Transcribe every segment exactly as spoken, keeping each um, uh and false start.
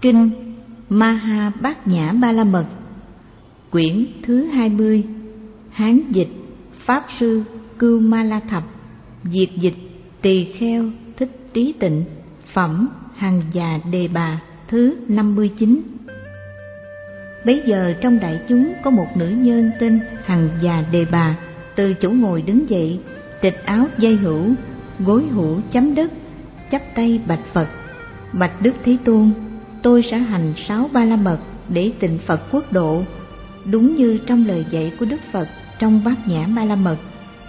Kinh Maha Bát Nhã Ba La Mật, quyển thứ hai mươi, Hán dịch Pháp sư Cưu Ma La Thập, Việt dịch Tỳ Kheo Thích Trí Tịnh, phẩm Hằng Già Đề Bà thứ năm mươi chín. Bấy giờ trong đại chúng có một nữ nhân tên Hằng Già Đề Bà, từ chỗ ngồi đứng dậy, tịch áo dây hữu, gối hữu chấm đất, chắp tay bạch Phật: Bạch Đức Thế Tôn, tôi sẽ hành sáu ba la mật để tịnh Phật quốc độ, đúng như trong lời dạy của Đức Phật trong Bát Nhã Ba La Mật.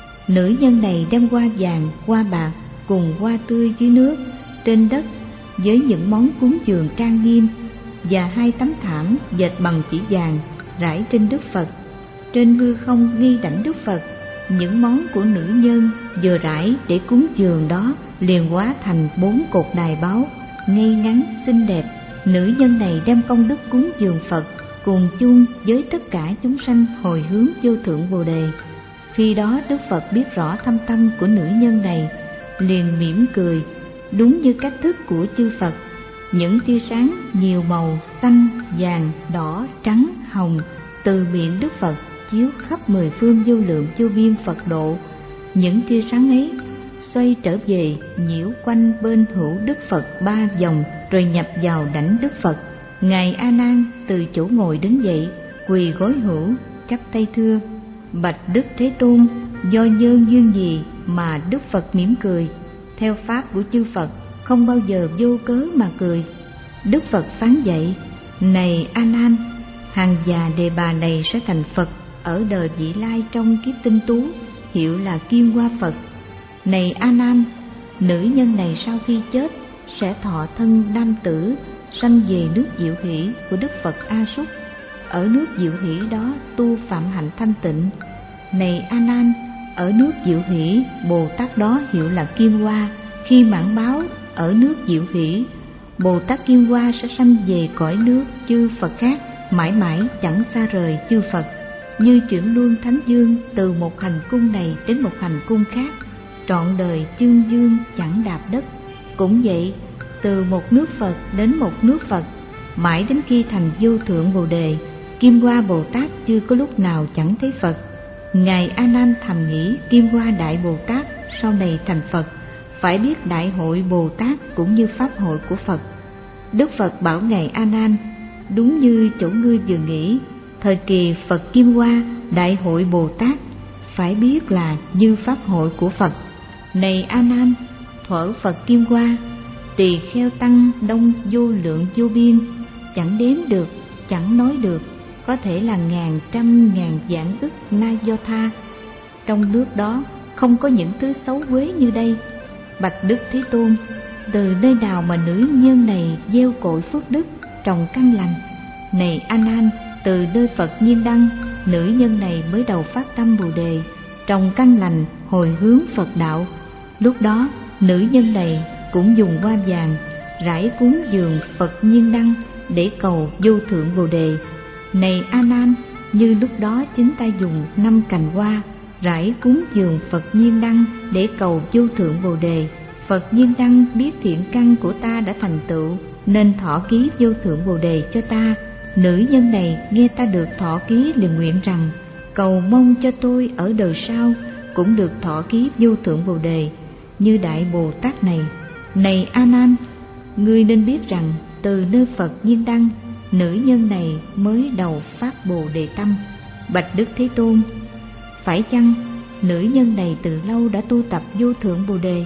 Nữ nhân này đem hoa vàng, hoa bạc cùng hoa tươi dưới nước, trên đất, với những món cúng dường trang nghiêm, và hai tấm thảm dệt bằng chỉ vàng rải trên Đức Phật. Trên hư không nghi đảnh Đức Phật, những món của nữ nhân vừa rải để cúng dường đó liền hóa thành bốn cột đài báu ngay ngắn xinh đẹp. Nữ nhân này đem công đức cúng dường Phật cùng chung với tất cả chúng sanh hồi hướng vô thượng Bồ Đề. Khi đó Đức Phật biết rõ thâm tâm của nữ nhân này, liền mỉm cười, đúng như cách thức của chư Phật. Những tia sáng nhiều màu xanh, vàng, đỏ, trắng, hồng từ miệng Đức Phật chiếu khắp mười phương vô lượng vô biên Phật độ. Những tia sáng ấy xoay trở về nhiễu quanh bên hữu Đức Phật ba vòng, rồi nhập vào đảnh Đức Phật. Ngài A Nan từ chỗ ngồi đứng dậy, quỳ gối hữu, chắp tay thưa: Bạch Đức Thế Tôn, do nhân duyên gì mà Đức Phật mỉm cười? Theo pháp của chư Phật, không bao giờ vô cớ mà cười. Đức Phật phán dạy: Này A Nan, Hằng Già Đề Bà này sẽ thành Phật ở đời vị lai trong kiếp tinh tú, hiệu là Kim Hoa Phật. Này A Nan, nữ nhân này sau khi chết sẽ thọ thân nam tử, sanh về nước Diệu Hỷ của Đức Phật A Súc. Ở nước Diệu Hỷ đó tu phạm hạnh thanh tịnh. Này A Nan, ở nước Diệu Hỷ, Bồ Tát đó hiệu là Kim Hoa. Khi mãn báo ở nước Diệu Hỷ, Bồ Tát Kim Hoa sẽ sanh về cõi nước chư Phật khác, mãi mãi chẳng xa rời chư Phật. Như chuyển luân thánh dương từ một hành cung này đến một hành cung khác, trọn đời chương dương chẳng đạp đất. Cũng vậy, từ một nước Phật đến một nước Phật, mãi đến khi thành vô thượng Bồ Đề, Kim Hoa Bồ Tát chưa có lúc nào chẳng thấy Phật. Ngài A Nan thầm nghĩ Kim Hoa Đại Bồ Tát sau này thành Phật, phải biết Đại hội Bồ Tát cũng như Pháp hội của Phật. Đức Phật bảo Ngài A Nan: Đúng như chỗ ngươi vừa nghĩ, thời kỳ Phật Kim Hoa Đại hội Bồ Tát phải biết là như Pháp hội của Phật. Này A Nan, thuở Phật Kim Hoa, tỳ kheo tăng đông vô lượng vô biên, chẳng đếm được, chẳng nói được, có thể là ngàn trăm ngàn vạn ức na do tha. Trong nước đó không có những thứ xấu quế như đây. Bạch Đức Thế Tôn, từ nơi nào mà nữ nhân này gieo cội phước đức, trồng căn lành? Này A Nan, từ nơi Phật Nhiên Đăng, nữ nhân này mới đầu phát tâm Bồ Đề, trồng căn lành, hồi hướng Phật đạo. Lúc đó nữ nhân này cũng dùng hoa vàng rải cúng dường Phật Nhiên Đăng để cầu vô thượng Bồ Đề. Này A Nan, như lúc đó chúng ta dùng năm cành hoa rải cúng dường Phật Nhiên Đăng để cầu vô thượng Bồ Đề. Phật Nhiên Đăng biết thiện căn của ta đã thành tựu, nên thọ ký vô thượng Bồ Đề cho ta. Nữ nhân này nghe ta được thọ ký liền nguyện rằng: cầu mong cho tôi ở đời sau cũng được thọ ký vô thượng Bồ Đề như Đại Bồ Tát này. Này A Nan, ngươi nên biết rằng từ nơi Phật Nhiên Đăng, nữ nhân này mới đầu phát Bồ Đề tâm. Bạch Đức Thế Tôn, phải chăng nữ nhân này từ lâu đã tu tập vô thượng Bồ Đề?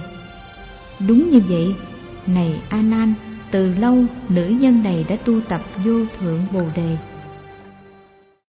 Đúng như vậy. Này A Nan, từ lâu nữ nhân này đã tu tập vô thượng Bồ Đề.